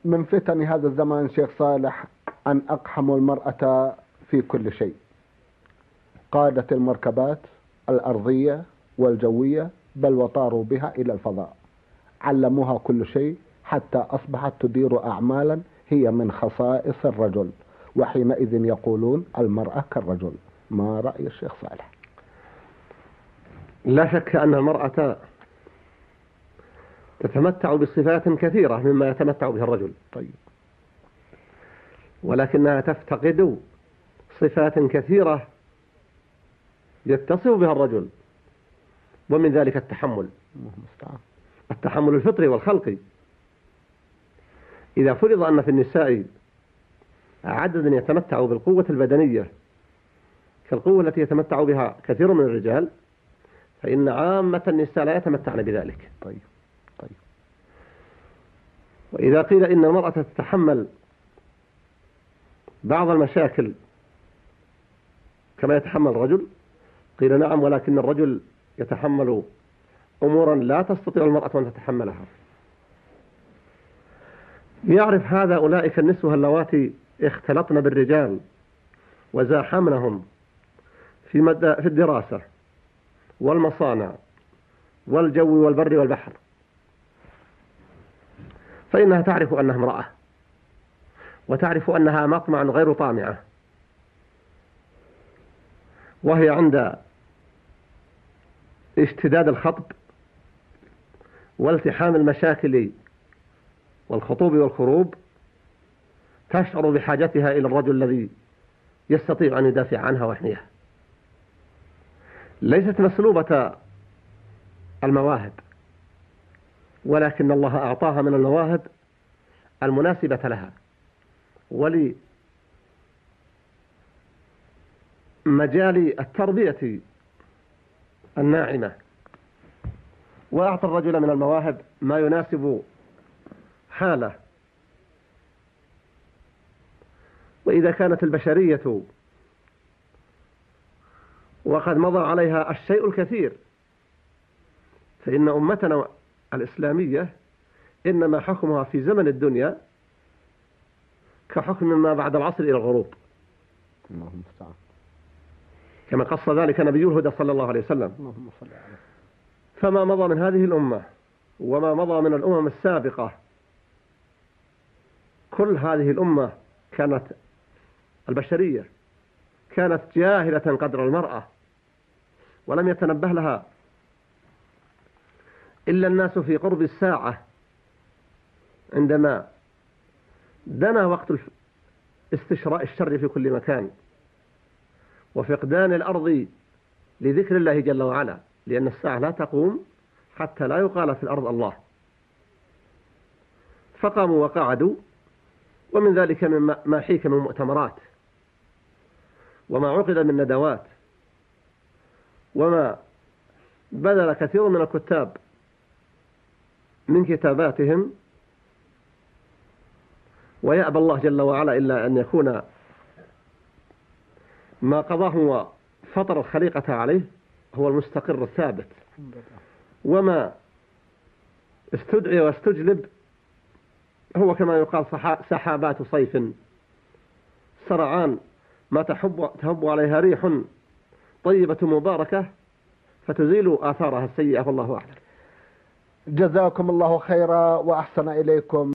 من فتن هذا الزمان شيخ صالح أن أقحموا المرأة في كل شيء. قادت المركبات الأرضية والجوية، بل وطاروا بها إلى الفضاء، علموها كل شيء حتى أصبحت تدير أعمالا هي من خصائص الرجل، وحينئذ يقولون المرأة كالرجل. ما رأي الشيخ صالح؟ لا شك أن المرأة تتمتع بصفات كثيرة مما يتمتع بها الرجل، طيب، ولكنها تفتقد صفات كثيرة يتصف بها الرجل، ومن ذلك التحمل الفطري والخلقي. إذا فرض أن في النساء عدد يتمتع بالقوة البدنية كالقوة التي يتمتع بها كثير من الرجال، فإن عامة النساء لا يتمتعن بذلك. طيب. وإذا قيل إن المرأة تتحمل بعض المشاكل كما يتحمل الرجل، قيل نعم، ولكن الرجل يتحمل أمورا لا تستطيع المرأة أن تتحملها. يعرف هذا أولئك النسوة اللواتي اختلطن بالرجال وزاحمنهم في الدراسة والمصانع والجو والبر والبحر، فإنها تعرف أنها امرأة، وتعرف أنها مطمع غير طامعة، وهي عند اشتداد الخطب والتحام المشاكل والخطوب والخروب تشعر بحاجتها إلى الرجل الذي يستطيع أن يدافع عنها ويحميها. ليست مسلوبة المواهب، ولكن الله أعطاها من المواهب المناسبة لها ولمجال التربية الناعمة، وأعطى الرجل من المواهب ما يناسب حاله. وإذا كانت البشرية وقد مضى عليها الشيء الكثير، فإن أمتنا الإسلامية إنما حكمها في زمن الدنيا كحكم ما بعد العصر إلى الغروب، كما قص ذلك نبي الهدى صلى الله عليه وسلم. فما مضى من هذه الأمة وما مضى من الأمم السابقة، كل هذه الأمة كانت البشرية كانت جاهلة قدر المرأة، ولم يتنبه لها إلا الناس في قرب الساعة، عندما دنا وقت استشراء الشر في كل مكان وفقدان الأرض لذكر الله جل وعلا، لأن الساعة لا تقوم حتى لا يقال في الأرض الله. فقاموا وقعدوا، ومن ذلك ما حيك من مؤتمرات، وما عقد من ندوات، وما بذل كثير من الكتاب من كتاباتهم، ويأبى الله جل وعلا إلا أن يكون ما قضاه وفطر الخليقة عليه هو المستقر الثابت، وما استدعي واستجلب هو كما يقال سحابات صيف سرعان ما تهب عليها ريح طيبة مباركة فتزيل آثارها السيئة، والله أعلم. جزاكم الله خيرا وأحسن إليكم.